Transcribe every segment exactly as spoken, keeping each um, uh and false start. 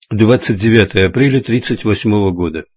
двадцать девятое апреля тридцать восьмого года.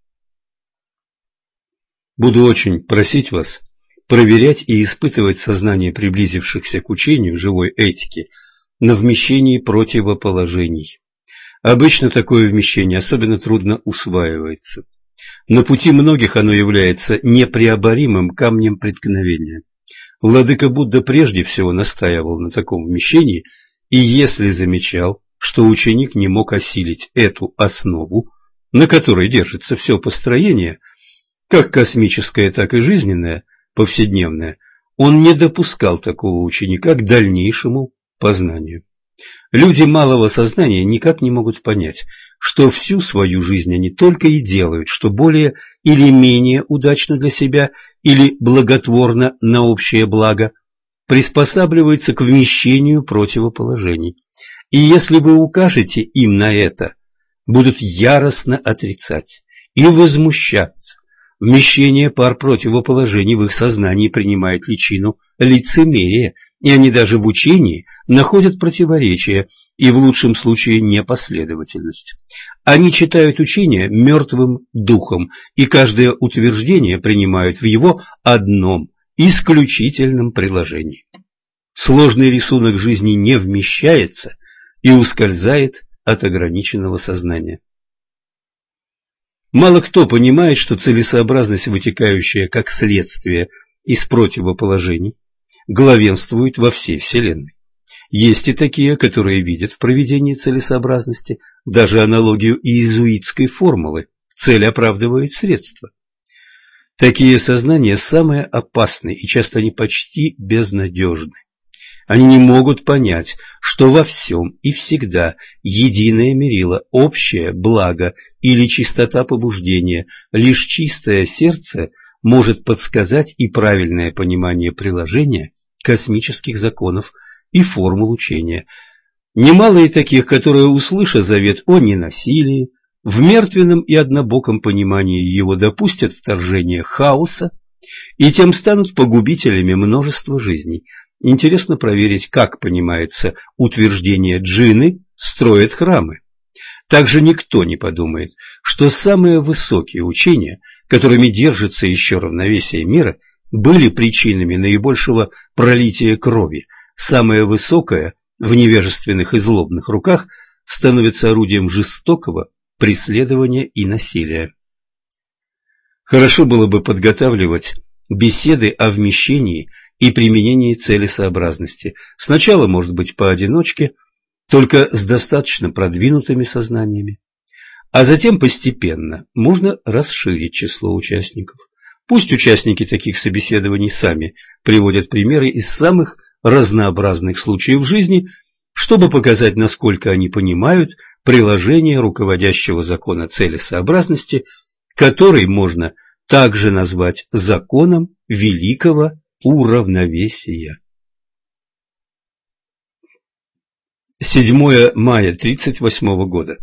Буду очень просить вас проверять и испытывать сознание приблизившихся к учению живой этики на вмещении противоположений. Обычно такое вмещение особенно трудно усваивается. На пути многих оно является непреоборимым камнем преткновения. Владыка Будда прежде всего настаивал на таком вмещении, и если замечал, что ученик не мог осилить эту основу, на которой держится все построение, как космическое, так и жизненное, повседневное, он не допускал такого ученика к дальнейшему познанию. Люди малого сознания никак не могут понять, что всю свою жизнь они только и делают, что более или менее удачно для себя или благотворно на общее благо, приспосабливаются к вмещению противоположений. И если вы укажете им на это, будут яростно отрицать и возмущаться. Вмещение пар противоположений в их сознании принимает личину лицемерия, и они даже в учении находят противоречия и в лучшем случае непоследовательность. Они читают учение мертвым духом, и каждое утверждение принимают в его одном исключительном приложении. Сложный рисунок жизни не вмещается и ускользает от ограниченного сознания. Мало кто понимает, что целесообразность, вытекающая как следствие из противоположений, главенствует во всей Вселенной. Есть и такие, которые видят в проведении целесообразности даже аналогию иезуитской формулы «цель оправдывает средства». Такие сознания самые опасные, и часто они почти безнадежны. Они не могут понять, что во всем и всегда единое мерило, общее благо или чистота побуждения. Лишь чистое сердце может подсказать и правильное понимание приложения космических законов и формул учения. Немало и таких, которые, услыша завет о ненасилии, в мертвенном и однобоком понимании его допустят вторжение хаоса и тем станут погубителями множества жизней. Интересно проверить, как понимается утверждение джинны строят храмы. Также никто не подумает, что самые высокие учения, которыми держится еще равновесие мира, были причинами наибольшего пролития крови. Самое высокое в невежественных и злобных руках становится орудием жестокого преследования и насилия. Хорошо было бы подготавливать беседы о вмещении и применении целесообразности. Сначала, может быть, поодиночке, только с достаточно продвинутыми сознаниями, а затем постепенно можно расширить число участников. Пусть участники таких собеседований сами приводят примеры из самых разнообразных случаев жизни, чтобы показать, насколько они понимают приложение руководящего закона целесообразности, который можно также назвать законом великого уравновесия. седьмое мая тридцать восьмого года.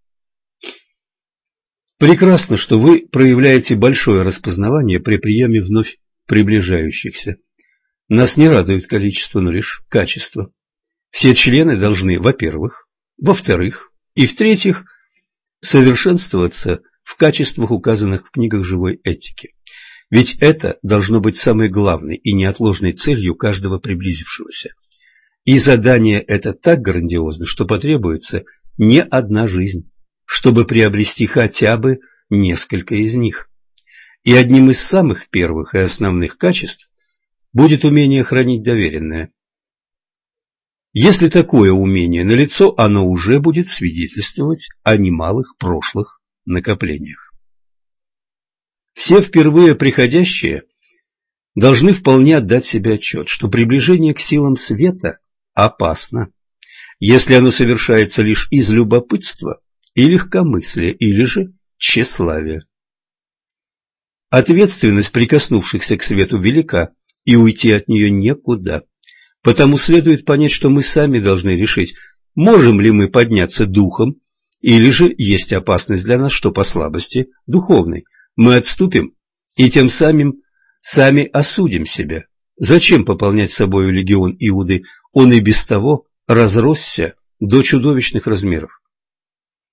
Прекрасно, что вы проявляете большое распознавание при приеме вновь приближающихся. Нас не радует количество, но лишь качество. Все члены должны, во-первых, во-вторых и в-третьих, совершенствоваться в качествах, указанных в книгах живой этики. Ведь это должно быть самой главной и неотложной целью каждого приблизившегося. И задание это так грандиозно, что потребуется не одна жизнь, чтобы приобрести хотя бы несколько из них. И одним из самых первых и основных качеств будет умение хранить доверенное. Если такое умение налицо, оно уже будет свидетельствовать о немалых прошлых накоплениях. Все впервые приходящие должны вполне отдать себе отчет, что приближение к силам света опасно, если оно совершается лишь из любопытства и легкомыслия, или же тщеславия. Ответственность прикоснувшихся к свету велика, и уйти от нее некуда. Потому следует понять, что мы сами должны решить, можем ли мы подняться духом, или же есть опасность для нас, что по слабости духовной мы отступим и тем самым сами осудим себя. Зачем пополнять собою легион Иуды? Он и без того разросся до чудовищных размеров.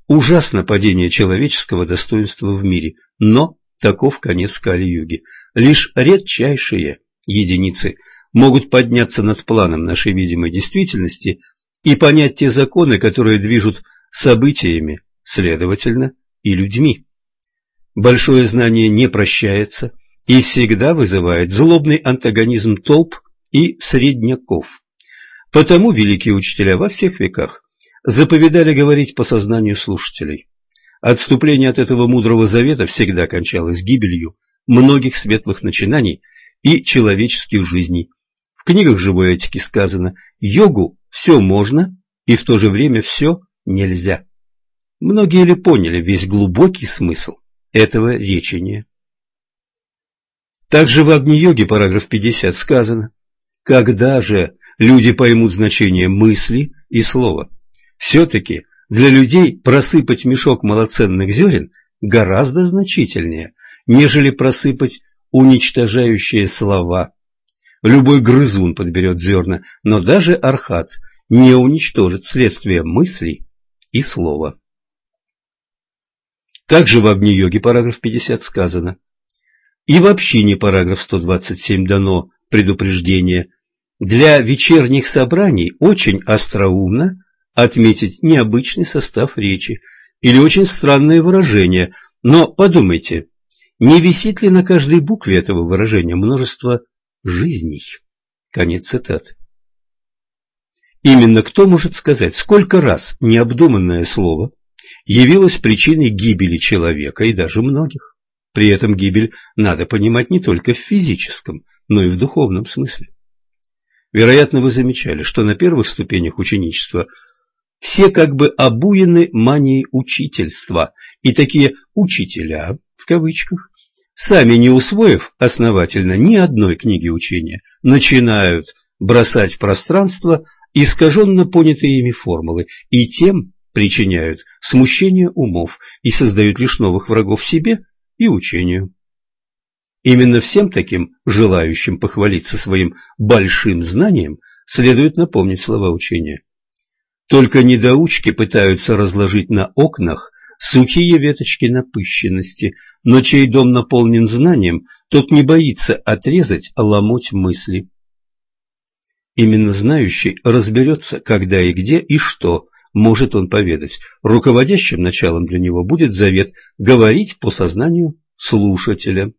Ужасно падение человеческого достоинства в мире, но таков конец Кали-юги. Лишь редчайшие единицы могут подняться над планом нашей видимой действительности и понять те законы, которые движут событиями, следовательно, и людьми. Большое знание не прощается и всегда вызывает злобный антагонизм толп и средняков. Потому великие учителя во всех веках заповедали говорить по сознанию слушателей. Отступление от этого мудрого завета всегда кончалось гибелью многих светлых начинаний и человеческих жизней. В книгах живой этики сказано: йогу все можно и в то же время все нельзя. Многие ли поняли весь глубокий смысл этого речения? Также в Агни-йоге, параграф пятьдесят, сказано: когда же люди поймут значение мысли и слова? Все-таки для людей просыпать мешок малоценных зерен гораздо значительнее, нежели просыпать уничтожающие слова. Любой грызун подберет зерна, но даже архат не уничтожит следствие мысли и слова. Также в Агни-йоге, параграф пятьдесят, сказано: и в общине, параграф сто двадцать семь, дано предупреждение: для вечерних собраний очень остроумно отметить необычный состав речи или очень странное выражение, но подумайте, не висит ли на каждой букве этого выражения множество жизней? Конец цитаты. Именно кто может сказать, сколько раз необдуманное слово явилось причиной гибели человека и даже многих? При этом гибель надо понимать не только в физическом, но и в духовном смысле. Вероятно, вы замечали, что на первых ступенях ученичества все как бы обуяны манией учительства, и такие «учителя» в кавычках, сами не усвоив основательно ни одной книги учения, начинают бросать в пространство искаженно понятые ими формулы, и тем причиняют смущение умов и создают лишь новых врагов себе и учению. Именно всем таким, желающим похвалиться своим большим знанием, следует напомнить слова учения. Только недоучки пытаются разложить на окнах сухие веточки напыщенности, но чей дом наполнен знанием, тот не боится отрезать ломоть мысли. Именно знающий разберется, когда и где и что может он поведать. Руководящим началом для него будет завет говорить по сознанию слушателя.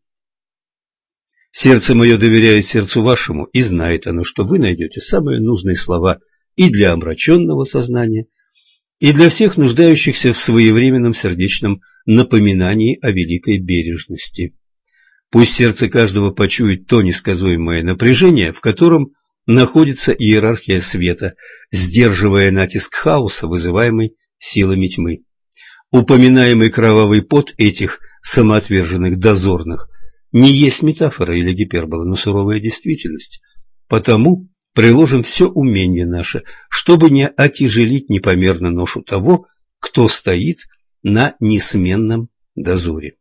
Сердце мое доверяет сердцу вашему, и знает оно, что вы найдете самые нужные слова и для омраченного сознания, и для всех нуждающихся в своевременном сердечном напоминании о великой бережности. Пусть сердце каждого почует то несказуемое напряжение, в котором находится иерархия света, сдерживая натиск хаоса, вызываемый силами тьмы. Упоминаемый кровавый пот этих самоотверженных дозорных не есть метафора или гипербола, но суровая действительность. Потому приложим все умение наше, чтобы не отяжелить непомерно ношу того, кто стоит на несменном дозоре.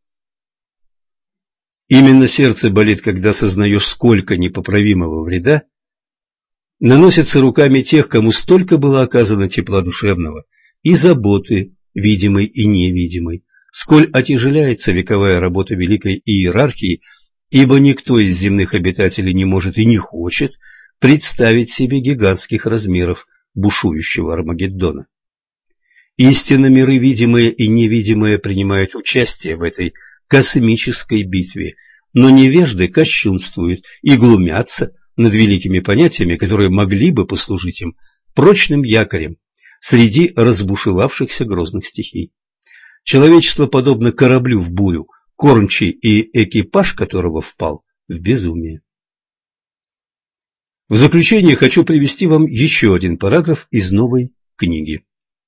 Именно сердце болит, когда сознаешь, сколько непоправимого вреда наносится руками тех, кому столько было оказано тепла душевного и заботы, видимой и невидимой, сколь отяжеляется вековая работа великой иерархии, ибо никто из земных обитателей не может и не хочет представить себе гигантских размеров бушующего Армагеддона. Истинно миры, видимые и невидимые, принимают участие в этой космической битве, но невежды кощунствуют и глумятся над великими понятиями, которые могли бы послужить им прочным якорем среди разбушевавшихся грозных стихий. Человечество подобно кораблю в бурю, кормчий и экипаж которого впал в безумие. В заключение хочу привести вам еще один параграф из новой книги.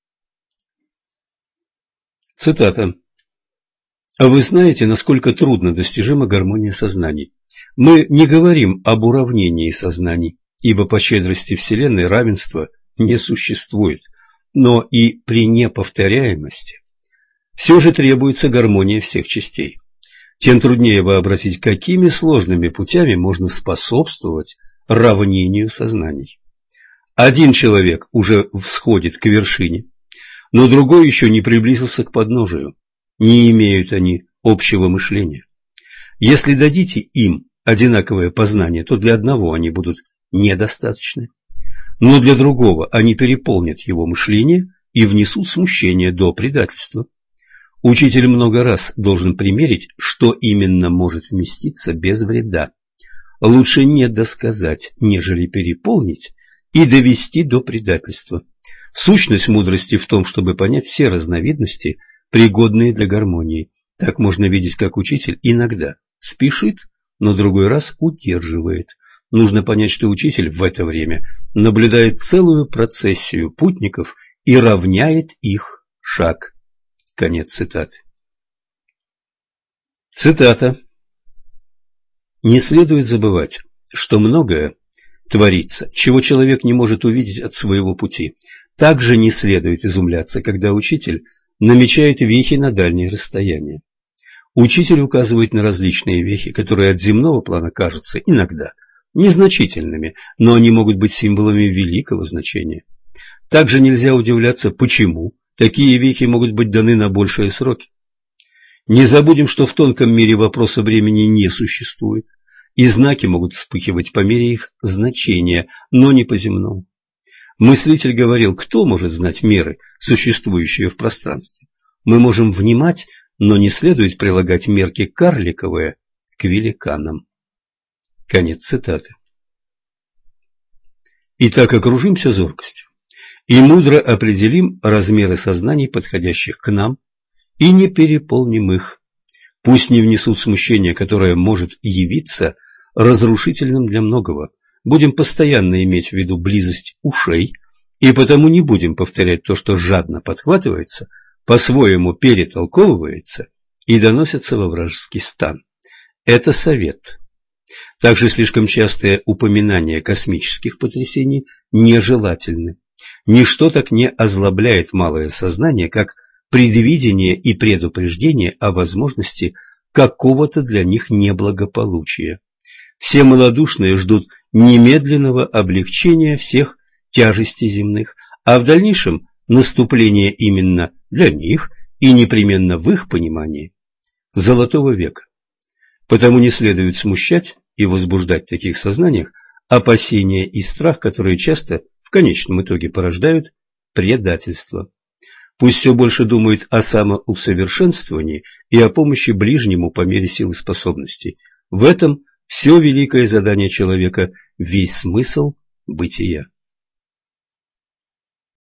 Цитата. «А вы знаете, насколько трудно достижима гармония сознаний? Мы не говорим об уравнении сознаний, ибо по щедрости Вселенной равенства не существует, но и при неповторяемости все же требуется гармония всех частей. Тем труднее вообразить, какими сложными путями можно способствовать равнению сознаний. Один человек уже всходит к вершине, но другой еще не приблизился к подножию. Не имеют они общего мышления. Если дадите им одинаковое познание, то для одного они будут недостаточны, но для другого они переполнят его мышление и внесут смущение до предательства. Учитель много раз должен примерить, что именно может вместиться без вреда. Лучше не досказать, нежели переполнить и довести до предательства. Сущность мудрости в том, чтобы понять все разновидности, пригодные для гармонии. Так можно видеть, как учитель иногда спешит, но другой раз удерживает. Нужно понять, что учитель в это время наблюдает целую процессию путников и равняет их шаг. Конец цитаты. Цитата. «Не следует забывать, что многое творится, чего человек не может увидеть от своего пути. Также не следует изумляться, когда учитель намечает вехи на дальние расстояния. Учитель указывает на различные вехи, которые от земного плана кажутся иногда незначительными, но они могут быть символами великого значения. Также нельзя удивляться, почему такие вехи могут быть даны на большие сроки. Не забудем, что в тонком мире вопроса времени не существует, и знаки могут вспыхивать по мере их значения, но не по земному. Мыслитель говорил, кто может знать меры, существующие в пространстве? Мы можем внимать, но не следует прилагать мерки карликовые к великанам». Конец цитаты. Итак, окружимся зоркостью и мудро определим размеры сознаний, подходящих к нам, и не переполним их. Пусть не внесут смущение, которое может явиться разрушительным для многого. Будем постоянно иметь в виду близость ушей, и потому не будем повторять то, что жадно подхватывается, по-своему перетолковывается и доносится во вражеский стан. Это совет. Также слишком частые упоминания космических потрясений нежелательны. Ничто так не озлобляет малое сознание, как предвидение и предупреждение о возможности какого-то для них неблагополучия. Все малодушные ждут немедленного облегчения всех тяжестей земных, а в дальнейшем наступления именно для них и непременно в их понимании золотого века. Потому не следует смущать и возбуждать в таких сознаниях опасения и страх, которые часто в конечном итоге порождают предательство. Пусть все больше думают о самоусовершенствовании и о помощи ближнему по мере сил и способностей. В этом все великое задание человека, весь смысл бытия.